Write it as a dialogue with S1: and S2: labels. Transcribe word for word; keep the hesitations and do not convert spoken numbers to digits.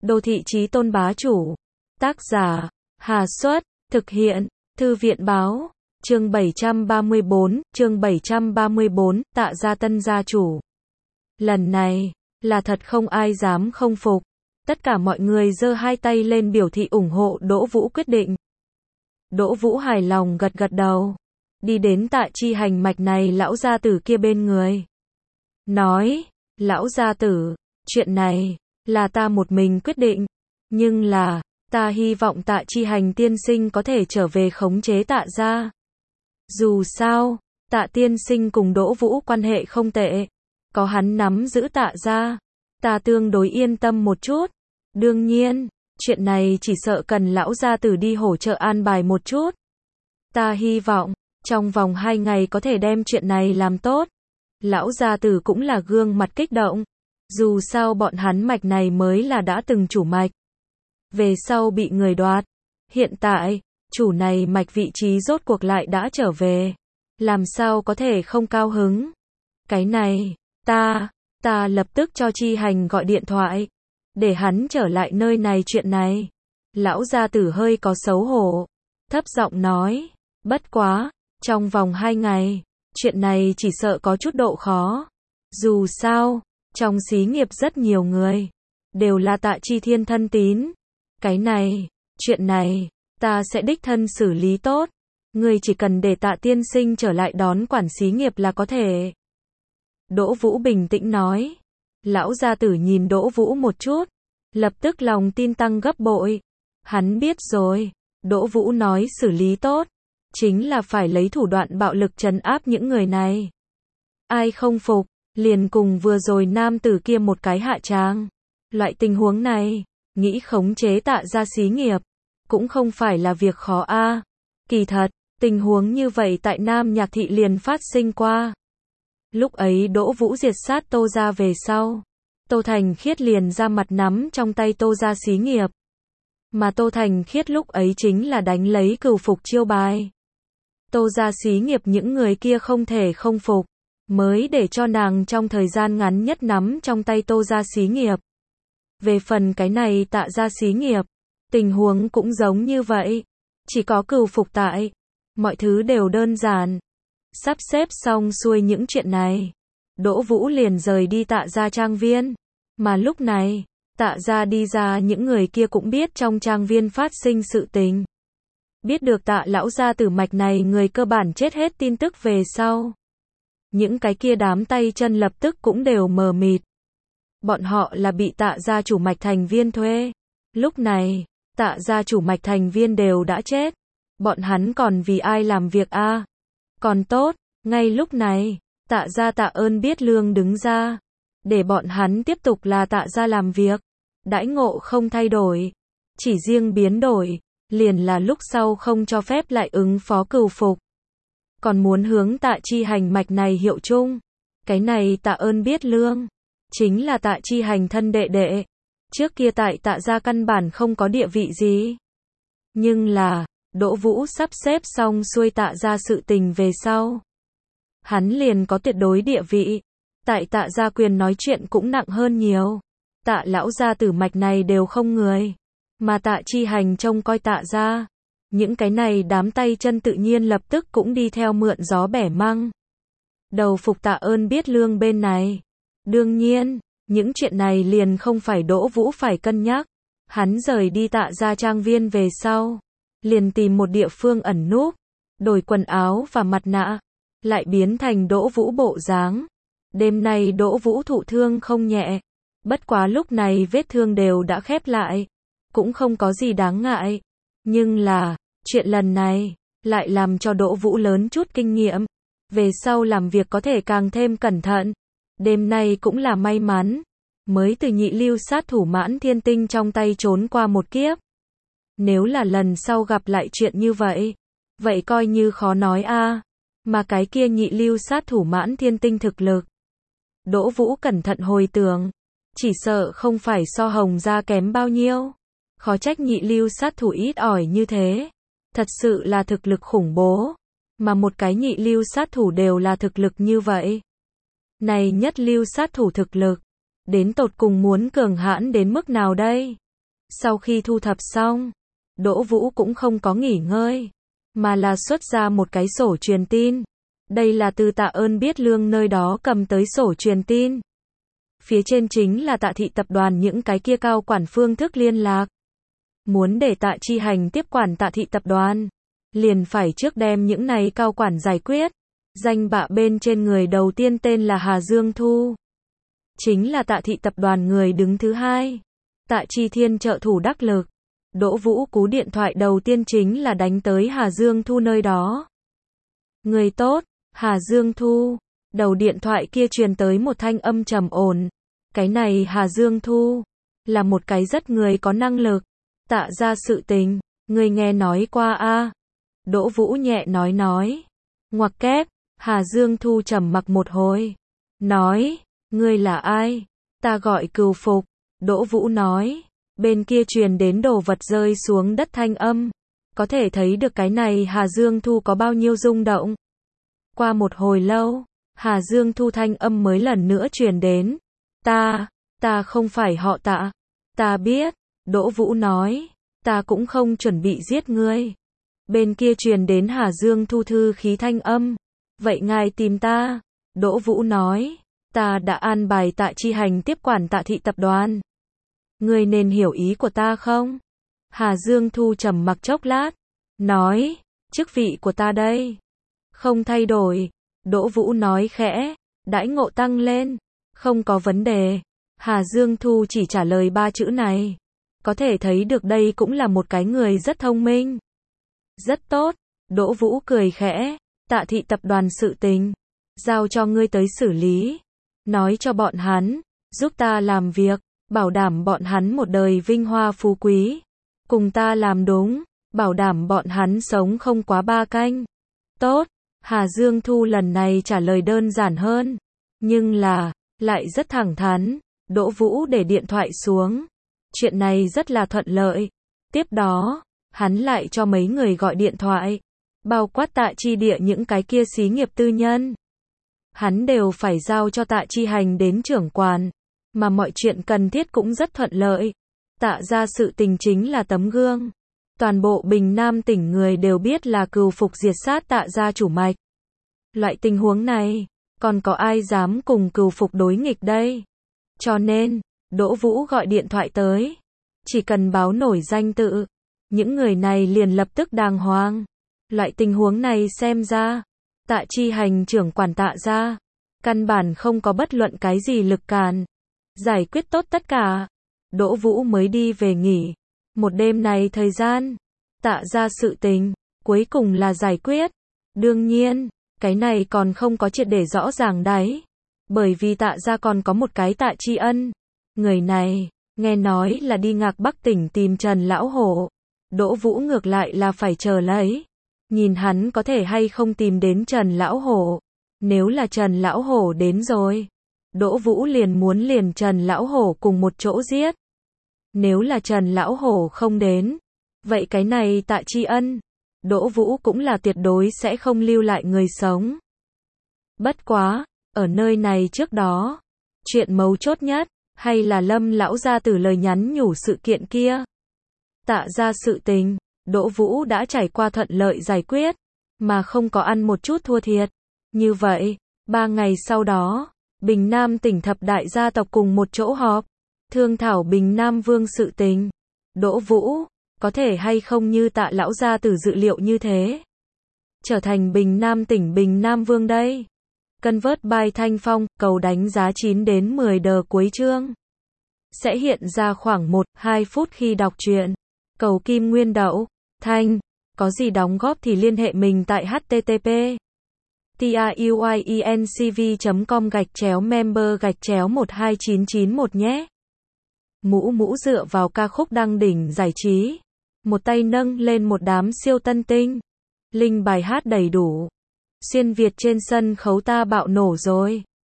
S1: Đô thị chí tôn bá chủ. Tác giả, Hà Xuất, thực hiện, Thư viện báo, chương bảy trăm ba mươi bốn, chương bảy trăm ba mươi bốn, Tạ gia tân gia chủ. Lần này, là thật không ai dám không phục. Tất cả mọi người giơ hai tay lên biểu thị ủng hộ Đỗ Vũ quyết định. Đỗ Vũ hài lòng gật gật đầu. Đi đến Tạ Chi Hành mạch này lão gia tử kia bên người. Nói, lão gia tử, chuyện này, là ta một mình quyết định. Nhưng là, ta hy vọng Tạ Chi Hành tiên sinh có thể trở về khống chế Tạ gia. Dù sao, Tạ tiên sinh cùng Đỗ Vũ quan hệ không tệ. Có hắn nắm giữ Tạ gia, ta tương đối yên tâm một chút. Đương nhiên, chuyện này chỉ sợ cần lão gia tử đi hỗ trợ an bài một chút. Ta hy vọng, trong vòng hai ngày có thể đem chuyện này làm tốt. Lão gia tử cũng là gương mặt kích động. Dù sao bọn hắn mạch này mới là đã từng chủ mạch. Về sau bị người đoạt. Hiện tại, chủ này mạch vị trí rốt cuộc lại đã trở về. Làm sao có thể không cao hứng. Cái này, ta, ta lập tức cho Chi Hành gọi điện thoại. Để hắn trở lại nơi này chuyện này. Lão gia tử hơi có xấu hổ. Thấp giọng nói, bất quá, trong vòng hai ngày, chuyện này chỉ sợ có chút độ khó. Dù sao, trong xí nghiệp rất nhiều người, đều là Tạ Chi Thiên thân tín. Cái này, chuyện này, ta sẽ đích thân xử lý tốt. Ngươi chỉ cần để Tạ tiên sinh trở lại đón quản xí nghiệp là có thể. Đỗ Vũ bình tĩnh nói. Lão gia tử nhìn Đỗ Vũ một chút, lập tức lòng tin tăng gấp bội. Hắn biết rồi, Đỗ Vũ nói xử lý tốt, chính là phải lấy thủ đoạn bạo lực trấn áp những người này. Ai không phục, liền cùng vừa rồi nam tử kia một cái hạ tràng. Loại tình huống này, nghĩ khống chế Tạ gia xí nghiệp, cũng không phải là việc khó a. Kỳ thật, tình huống như vậy tại Nam Nhạc Thị liền phát sinh qua. Lúc ấy Đỗ Vũ diệt sát Tô gia về sau, Tô Thành Khiết liền ra mặt nắm trong tay Tô gia xí nghiệp. Mà Tô Thành Khiết lúc ấy chính là đánh lấy cừu phục chiêu bài. Tô gia xí nghiệp những người kia không thể không phục, mới để cho nàng trong thời gian ngắn nhất nắm trong tay Tô gia xí nghiệp. Về phần cái này Tạ gia xí nghiệp, tình huống cũng giống như vậy. Chỉ có cừu phục tại, mọi thứ đều đơn giản. Sắp xếp xong xuôi những chuyện này, Đỗ Vũ liền rời đi Tạ gia trang viên. Mà lúc này, Tạ gia đi ra những người kia cũng biết trong trang viên phát sinh sự tình. Biết được Tạ lão gia tử mạch này người cơ bản chết hết tin tức về sau. Những cái kia đám tay chân lập tức cũng đều mờ mịt. Bọn họ là bị Tạ gia chủ mạch thành viên thuê. Lúc này, Tạ gia chủ mạch thành viên đều đã chết. Bọn hắn còn vì ai làm việc a? À? Còn tốt, ngay lúc này, Tạ gia tạ ơn biết lương đứng ra. Để bọn hắn tiếp tục là Tạ gia làm việc. Đãi ngộ không thay đổi. Chỉ riêng biến đổi, liền là lúc sau không cho phép lại ứng phó cừu phục. Còn muốn hướng Tạ Chi Hành mạch này hiệu chung. Cái này tạ ơn biết lương. Chính là Tạ Chi Hành thân đệ đệ. Trước kia tại Tạ gia căn bản không có địa vị gì. Nhưng là, Đỗ Vũ sắp xếp xong xuôi Tạ gia sự tình về sau. Hắn liền có tuyệt đối địa vị. Tại Tạ gia quyền nói chuyện cũng nặng hơn nhiều. Tạ lão gia tử mạch này đều không người. Mà Tạ Chi Hành trông coi Tạ gia. Những cái này đám tay chân tự nhiên lập tức cũng đi theo mượn gió bẻ măng. Đầu phục tạ ơn biết lương bên này. Đương nhiên, những chuyện này liền không phải Đỗ Vũ phải cân nhắc. Hắn rời đi Tạ gia trang viên về sau. Liền tìm một địa phương ẩn núp. Đổi quần áo và mặt nạ. Lại biến thành Đỗ Vũ bộ dáng. Đêm nay Đỗ Vũ thụ thương không nhẹ. Bất quá lúc này vết thương đều đã khép lại. Cũng không có gì đáng ngại. Nhưng là, chuyện lần này, lại làm cho Đỗ Vũ lớn chút kinh nghiệm. Về sau làm việc có thể càng thêm cẩn thận. Đêm nay cũng là may mắn. Mới từ nhị lưu sát thủ Mãn Thiên Tinh trong tay trốn qua một kiếp. Nếu là lần sau gặp lại chuyện như vậy, vậy coi như khó nói a. Mà cái kia nhị lưu sát thủ Mãn Thiên Tinh thực lực. Đỗ Vũ cẩn thận hồi tưởng. Chỉ sợ không phải so Hồng gia kém bao nhiêu. Khó trách nhị lưu sát thủ ít ỏi như thế. Thật sự là thực lực khủng bố. Mà một cái nhị lưu sát thủ đều là thực lực như vậy. Này nhất lưu sát thủ thực lực. Đến tột cùng muốn cường hãn đến mức nào đây? Sau khi thu thập xong, Đỗ Vũ cũng không có nghỉ ngơi, mà là xuất ra một cái sổ truyền tin. Đây là từ Tạ Ơn Biết Lương nơi đó cầm tới sổ truyền tin. Phía trên chính là Tạ thị tập đoàn những cái kia cao quản phương thức liên lạc. Muốn để Tạ Chi Hành tiếp quản Tạ thị tập đoàn, liền phải trước đem những này cao quản giải quyết. Danh bạ bên trên người đầu tiên tên là Hà Dương Thu, chính là Tạ thị tập đoàn người đứng thứ hai. Tạ Chi Thiên trợ thủ đắc lực. Đỗ Vũ cú điện thoại đầu tiên chính là đánh tới Hà Dương Thu nơi đó. Người tốt, Hà Dương Thu. Đầu điện thoại kia truyền tới một thanh âm trầm ổn. Cái này Hà Dương Thu, là một cái rất người có năng lực. Tạ ra sự tình, người nghe nói qua a? Đỗ Vũ nhẹ nói nói. Ngoặc kép, Hà Dương Thu trầm mặc một hồi. Nói, ngươi là ai? Ta gọi Cừu Phục. Đỗ Vũ nói. Bên kia truyền đến đồ vật rơi xuống đất thanh âm. Có thể thấy được cái này Hà Dương Thu có bao nhiêu rung động. Qua một hồi lâu, Hà Dương Thu thanh âm mới lần nữa truyền đến. Ta, ta không phải họ Tạ. Ta biết. Đỗ Vũ nói. Ta cũng không chuẩn bị giết ngươi. Bên kia truyền đến Hà Dương Thu thư khí thanh âm. Vậy ngài tìm ta. Đỗ Vũ nói. Ta đã an bài Tạ Chi Hành tiếp quản Tạ thị tập đoàn. Ngươi nên hiểu ý của ta không? Hà Dương Thu trầm mặc chốc lát. Nói. Chức vị của ta đây. Không thay đổi. Đỗ Vũ nói khẽ. Đãi ngộ tăng lên. Không có vấn đề. Hà Dương Thu chỉ trả lời ba chữ này. Có thể thấy được đây cũng là một cái người rất thông minh. Rất tốt. Đỗ Vũ cười khẽ. Tạ thị tập đoàn sự tình. Giao cho ngươi tới xử lý. Nói cho bọn hắn. Giúp ta làm việc. Bảo đảm bọn hắn một đời vinh hoa phú quý. Cùng ta làm đúng. Bảo đảm bọn hắn sống không quá ba canh. Tốt. Hà Dương Thu lần này trả lời đơn giản hơn. Nhưng là, lại rất thẳng thắn. Đỗ Vũ để điện thoại xuống. Chuyện này rất là thuận lợi. Tiếp đó, hắn lại cho mấy người gọi điện thoại. Bao quát Tạ Chi Địa những cái kia xí nghiệp tư nhân. Hắn đều phải giao cho Tạ Chi Hành đến trưởng quản. Mà mọi chuyện cần thiết cũng rất thuận lợi. Tạ ra sự tình chính là tấm gương. Toàn bộ Bình Nam tỉnh người đều biết là Cừu Phục diệt sát Tạ gia chủ mạch. Loại tình huống này, còn có ai dám cùng Cừu Phục đối nghịch đây? Cho nên, Đỗ Vũ gọi điện thoại tới. Chỉ cần báo nổi danh tự, những người này liền lập tức đàng hoàng. Loại tình huống này xem ra, Tạ Chi Hành trưởng quản Tạ gia, căn bản không có bất luận cái gì lực cản. Giải quyết tốt tất cả, Đỗ Vũ mới đi về nghỉ. Một đêm này thời gian, Tạ ra sự tình, cuối cùng là giải quyết. Đương nhiên, cái này còn không có triệt để rõ ràng đấy. Bởi vì Tạ ra còn có một cái Tạ Chi Ân. Người này, nghe nói là đi Ngạc Bắc tỉnh tìm Trần Lão Hổ. Đỗ Vũ ngược lại là phải chờ lấy. Nhìn hắn có thể hay không tìm đến Trần Lão Hổ. Nếu là Trần Lão Hổ đến rồi, Đỗ Vũ liền muốn liền Trần Lão Hổ cùng một chỗ giết. Nếu là Trần Lão Hổ không đến, vậy cái này Tạ Chi Ân, Đỗ Vũ cũng là tuyệt đối sẽ không lưu lại người sống. Bất quá, ở nơi này trước đó, chuyện mấu chốt nhất, hay là Lâm lão gia tử lời nhắn nhủ sự kiện kia. Tạ ra sự tình, Đỗ Vũ đã trải qua thuận lợi giải quyết, mà không có ăn một chút thua thiệt. Như vậy, ba ngày sau đó, Bình Nam tỉnh thập đại gia tộc cùng một chỗ họp, thương thảo Bình Nam Vương sự tình. Đỗ Vũ, có thể hay không như Tạ lão gia tử dự liệu như thế, trở thành Bình Nam tỉnh Bình Nam Vương đây. Convert by Thanh Phong, cầu đánh giá chín đến mười đờ cuối chương. Sẽ hiện ra khoảng một đến hai phút khi đọc truyện. Cầu Kim Nguyên Đậu, Thanh, có gì đóng góp thì liên hệ mình tại http truyencv chấm com gạch chéo member gạch chéo một hai chín chín một nhé. Mũ mũ dựa vào ca khúc đăng đỉnh giải trí. Một tay nâng lên một đám siêu tân tinh. Linh bài hát đầy đủ. Xuyên Việt trên sân khấu ta bạo nổ rồi.